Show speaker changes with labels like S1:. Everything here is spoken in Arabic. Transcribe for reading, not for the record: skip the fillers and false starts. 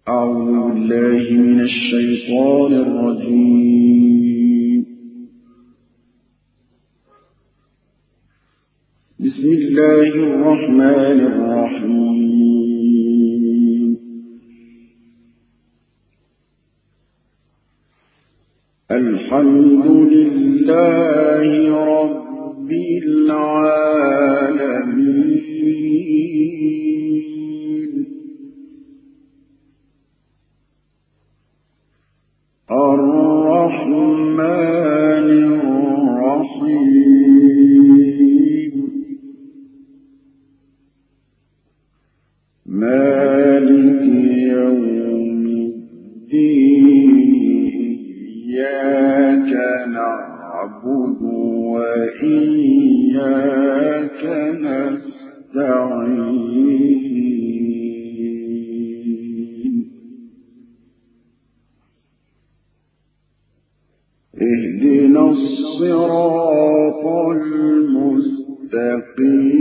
S1: أعوذ بالله من الشيطان الرجيم. بسم الله الرحمن الرحيم. الحمد لله رب العالمين. الرحمن الرحيم. مالك يوم الدين. إياك نعبد وإياك نستعين. اهدنا الصراط المستقيم.